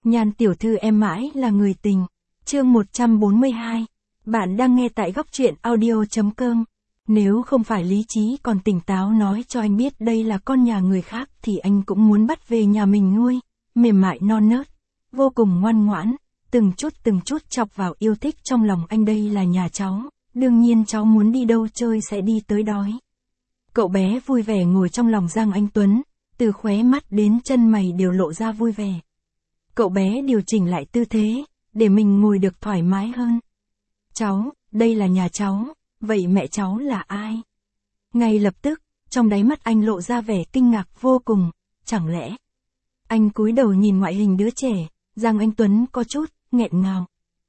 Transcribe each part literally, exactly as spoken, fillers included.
Nhan tiểu thư em mãi là người tình. Chương một trăm bốn mươi hai. Bạn đang nghe tại góc truyện audio chấm com. Nếu không phải lý trí còn tỉnh táo nói cho anh biết đây là con nhà người khác thì anh cũng muốn bắt về nhà mình nuôi, mềm mại non nớt, vô cùng ngoan ngoãn, từng chút từng chút chọc vào yêu thích trong lòng anh. Đây là nhà cháu, đương nhiên cháu muốn đi đâu chơi sẽ đi tới đói. Cậu bé vui vẻ ngồi trong lòng Giang Anh Tuấn, từ khóe mắt đến chân mày đều lộ ra vui vẻ. Cậu bé điều chỉnh lại tư thế, để mình ngồi được thoải mái hơn. Cháu, đây là nhà cháu, vậy mẹ cháu là ai? Ngay lập tức, trong đáy mắt anh lộ ra vẻ kinh ngạc vô cùng, chẳng lẽ? Anh cúi đầu nhìn ngoại hình đứa trẻ, Giang Anh Tuấn có chút, nghẹn ngào.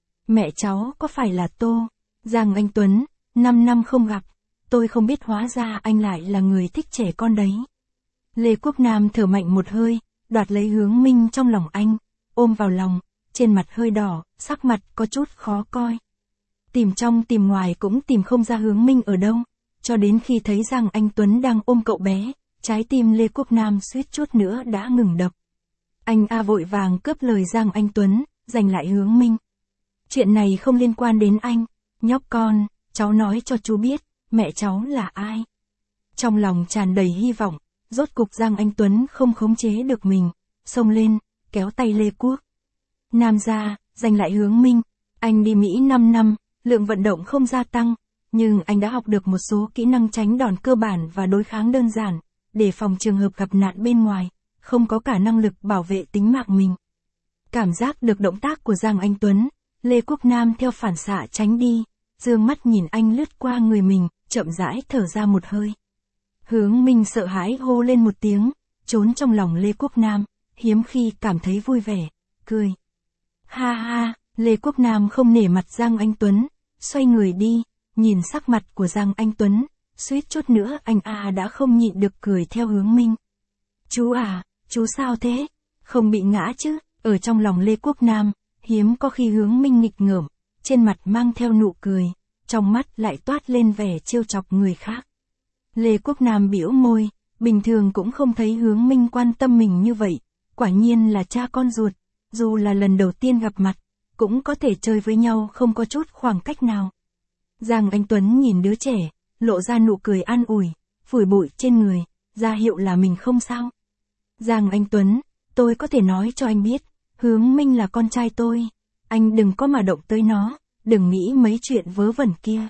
Mẹ cháu có phải là Tô? Giang Anh Tuấn, năm năm không gặp, tôi không biết hóa ra anh lại là người thích trẻ con đấy. Lê Quốc Nam thở mạnh một hơi, đoạt lấy Hướng Minh trong lòng anh, ôm vào lòng, trên mặt hơi đỏ, sắc mặt có chút khó coi. Tìm trong tìm ngoài cũng tìm không ra Hướng Minh ở đâu, cho đến khi thấy Giang Anh Tuấn đang ôm cậu bé, trái tim Lê Quốc Nam suýt chút nữa đã ngừng đập. Anh A vội vàng cướp lời Giang Anh Tuấn, giành lại Hướng Minh. Chuyện này không liên quan đến anh, nhóc con, cháu nói cho chú biết, mẹ cháu là ai. Trong lòng tràn đầy hy vọng, rốt cục Giang Anh Tuấn không khống chế được mình, xông lên, kéo tay Lê Quốc Nam ra, giành lại Hướng Minh. Anh đi Mỹ năm năm, lượng vận động không gia tăng, nhưng anh đã học được một số kỹ năng tránh đòn cơ bản và đối kháng đơn giản, để phòng trường hợp gặp nạn bên ngoài, không có cả năng lực bảo vệ tính mạng mình. Cảm giác được động tác của Giang Anh Tuấn, Lê Quốc Nam theo phản xạ tránh đi, dương mắt nhìn anh lướt qua người mình, chậm rãi thở ra một hơi. Hướng Minh sợ hãi hô lên một tiếng, trốn trong lòng Lê Quốc Nam, hiếm khi cảm thấy vui vẻ, cười. Ha ha, Lê Quốc Nam không nể mặt Giang Anh Tuấn, xoay người đi, nhìn sắc mặt của Giang Anh Tuấn, suýt chút nữa anh A đã không nhịn được cười theo Hướng Minh. Chú à, chú sao thế? Không bị ngã chứ? Ở trong lòng Lê Quốc Nam, hiếm có khi Hướng Minh nghịch ngợm, trên mặt mang theo nụ cười, trong mắt lại toát lên vẻ trêu chọc người khác. Lê Quốc Nam bĩu môi, bình thường cũng không thấy Hướng Minh quan tâm mình như vậy, quả nhiên là cha con ruột, dù là lần đầu tiên gặp mặt, cũng có thể chơi với nhau không có chút khoảng cách nào. Giang Anh Tuấn nhìn đứa trẻ, lộ ra nụ cười an ủi, phủi bụi trên người, ra hiệu là mình không sao. Giang Anh Tuấn, tôi có thể nói cho anh biết, Hướng Minh là con trai tôi, anh đừng có mà động tới nó, đừng nghĩ mấy chuyện vớ vẩn kia.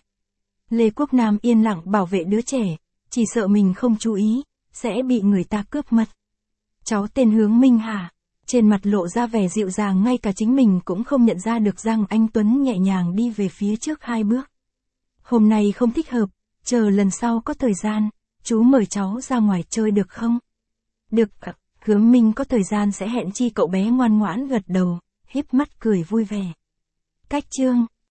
Lê Quốc Nam yên lặng bảo vệ đứa trẻ, chỉ sợ mình không chú ý, sẽ bị người ta cướp mất. Cháu tên Hướng Minh hả? Trên mặt lộ ra vẻ dịu dàng, ngay cả chính mình cũng không nhận ra được. Giang Anh Tuấn nhẹ nhàng đi về phía trước hai bước. Hôm nay không thích hợp, chờ lần sau có thời gian, chú mời cháu ra ngoài chơi được không? Được, Hướng Minh có thời gian sẽ hẹn chi. Cậu bé ngoan ngoãn gật đầu, híp mắt cười vui vẻ. Cách chương